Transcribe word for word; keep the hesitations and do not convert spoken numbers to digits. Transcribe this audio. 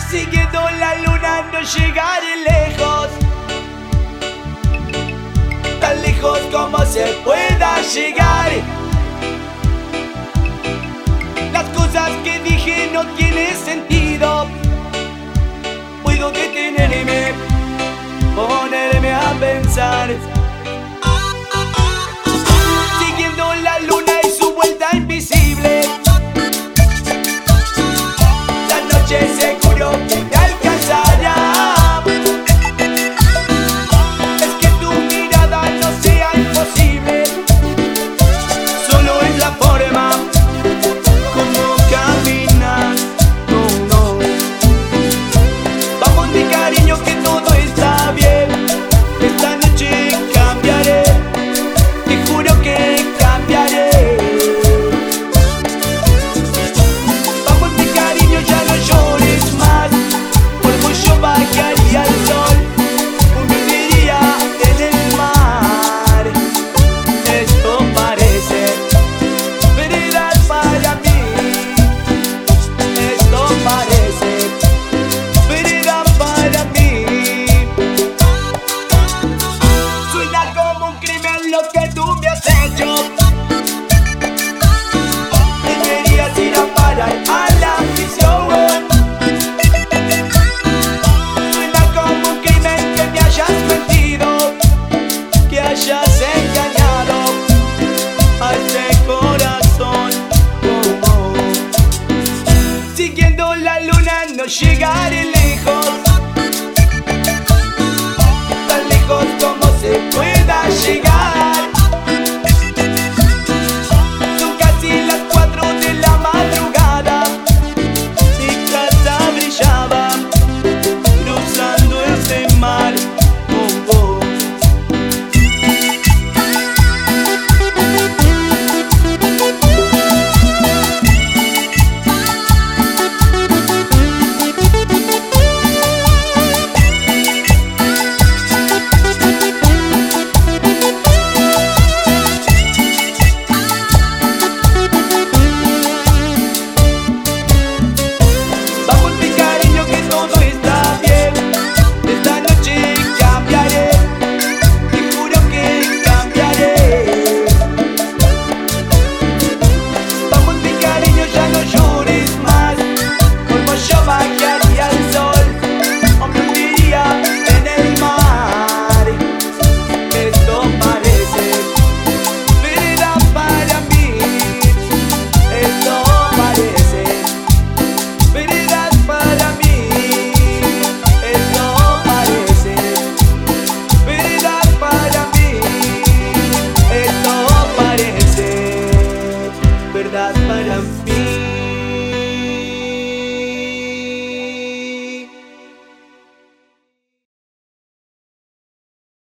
Siguiendo la luna no llegaré lejos, tan lejos como se pueda llegar. Las cosas que dije no tienen sentido. Puedo detenerme, ponerme a pensar. Siguiendo la luna y su vuelta invisible, la noche seguro que me alcanzará. Es que tu mirada no sea imposible, solo es la forma como caminas. No, no. Vamos mi cariño que todo está bien. Esta noche cambiaré, te juro que cambiaré. Vamos mi cariño, ya no llores más. Por vos yo bajaría al sol, hundiría en el mar. Esto parece verdad para mí. Esto parece verdad para mí. Suena como un crimen lo que